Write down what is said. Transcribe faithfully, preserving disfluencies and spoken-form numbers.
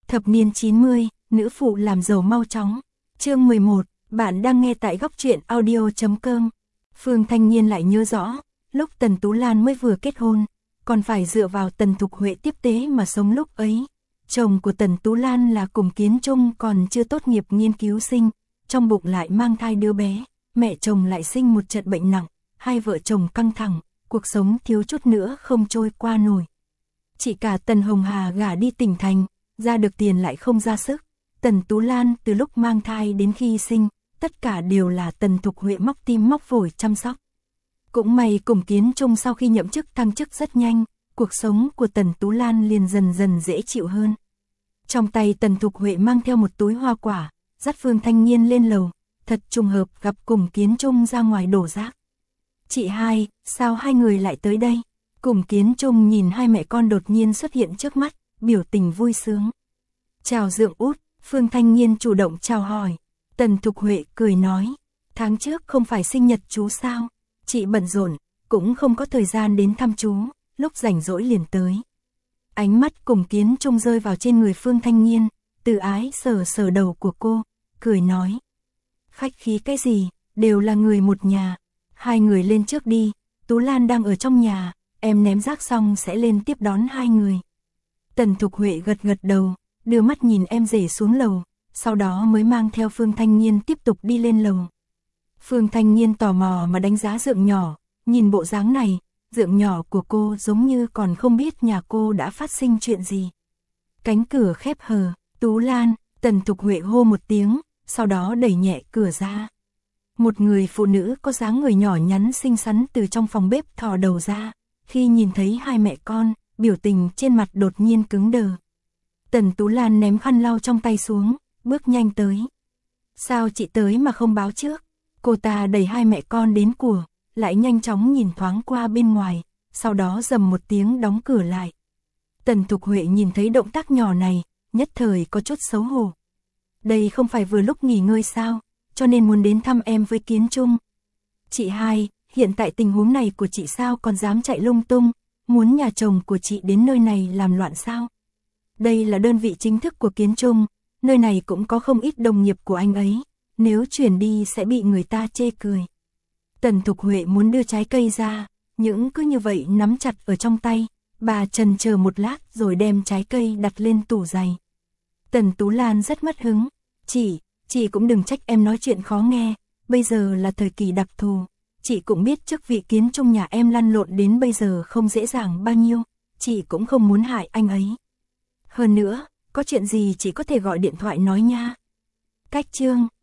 Thập niên chín mươi, nữ phụ làm giàu mau chóng. Chương mười một, bạn đang nghe tại góc truyện audio chấm com. Phương Thanh Nhiên lại nhớ rõ, lúc Tần Tú Lan mới vừa kết hôn, còn phải dựa vào Tần Thục Huệ tiếp tế mà sống lúc ấy. Chồng của Tần Tú Lan là Cùng Kiến Trung còn chưa tốt nghiệp nghiên cứu sinh, trong bụng lại mang thai đứa bé, mẹ chồng lại sinh một trận bệnh nặng, hai vợ chồng căng thẳng, cuộc sống thiếu chút nữa không trôi qua nổi. Chị cả Tần Hồng Hà gả đi tỉnh thành, ra được tiền lại không ra sức. Tần Tú Lan từ lúc mang thai đến khi sinh, tất cả đều là Tần Thục Huệ móc tim móc phổi chăm sóc. Cũng may Cùng Kiến Trung sau khi nhậm chức thăng chức rất nhanh, cuộc sống của Tần Tú Lan liền dần dần dễ chịu hơn. Trong tay Tần Thục Huệ mang theo một túi hoa quả, dắt Phương Thanh Nhiên lên lầu, thật trùng hợp gặp Cùng Kiến Trung ra ngoài đổ rác. Chị hai, sao hai người lại tới đây? Cùng Kiến Trung nhìn hai mẹ con đột nhiên xuất hiện trước mắt, biểu tình vui sướng. Chào dượng út, Phương Thanh Nhiên chủ động chào hỏi. Tần Thục Huệ cười nói, tháng trước không phải sinh nhật chú sao? Chị bận rộn, cũng không có thời gian đến thăm chú, lúc rảnh rỗi liền tới. Ánh mắt Cùng Kiến Trung rơi vào trên người Phương Thanh Nhiên, từ ái sờ sờ đầu của cô, cười nói. Khách khí cái gì, đều là người một nhà. Hai người lên trước đi, Tú Lan đang ở trong nhà, em ném rác xong sẽ lên tiếp đón hai người. Tần Thục Huệ gật gật đầu, đưa mắt nhìn em rể xuống lầu, sau đó mới mang theo Phương Thanh Nhiên tiếp tục đi lên lầu. Phương Thanh Nhiên tò mò mà đánh giá dượng nhỏ, nhìn bộ dáng này, dượng nhỏ của cô giống như còn không biết nhà cô đã phát sinh chuyện gì. Cánh cửa khép hờ, Tú Lan, Tần Thục Huệ hô một tiếng, sau đó đẩy nhẹ cửa ra. Một người phụ nữ có dáng người nhỏ nhắn xinh xắn từ trong phòng bếp thò đầu ra, khi nhìn thấy hai mẹ con, biểu tình trên mặt đột nhiên cứng đờ. Tần Tú Lan ném khăn lau trong tay xuống, bước nhanh tới. Sao chị tới mà không báo trước? Cô ta đẩy hai mẹ con đến của, lại nhanh chóng nhìn thoáng qua bên ngoài, sau đó rầm một tiếng đóng cửa lại. Tần Thục Huệ nhìn thấy động tác nhỏ này, nhất thời có chút xấu hổ. Đây không phải vừa lúc nghỉ ngơi sao, cho nên muốn đến thăm em với Kiến Trung. Chị hai, hiện tại tình huống này của chị sao còn dám chạy lung tung, muốn nhà chồng của chị đến nơi này làm loạn sao? Đây là đơn vị chính thức của Kiến Trung, nơi này cũng có không ít đồng nghiệp của anh ấy, nếu chuyển đi sẽ bị người ta chê cười. Tần Thục Huệ muốn đưa trái cây ra, những cứ như vậy nắm chặt ở trong tay, bà chần chờ một lát rồi đem trái cây đặt lên tủ giày. Tần Tú Lan rất mất hứng, chị, chị cũng đừng trách em nói chuyện khó nghe, bây giờ là thời kỳ đặc thù, chị cũng biết chức vị Kiến Trung nhà em lăn lộn đến bây giờ không dễ dàng bao nhiêu, chị cũng không muốn hại anh ấy. Hơn nữa, có chuyện gì chị có thể gọi điện thoại nói nha. Cách chương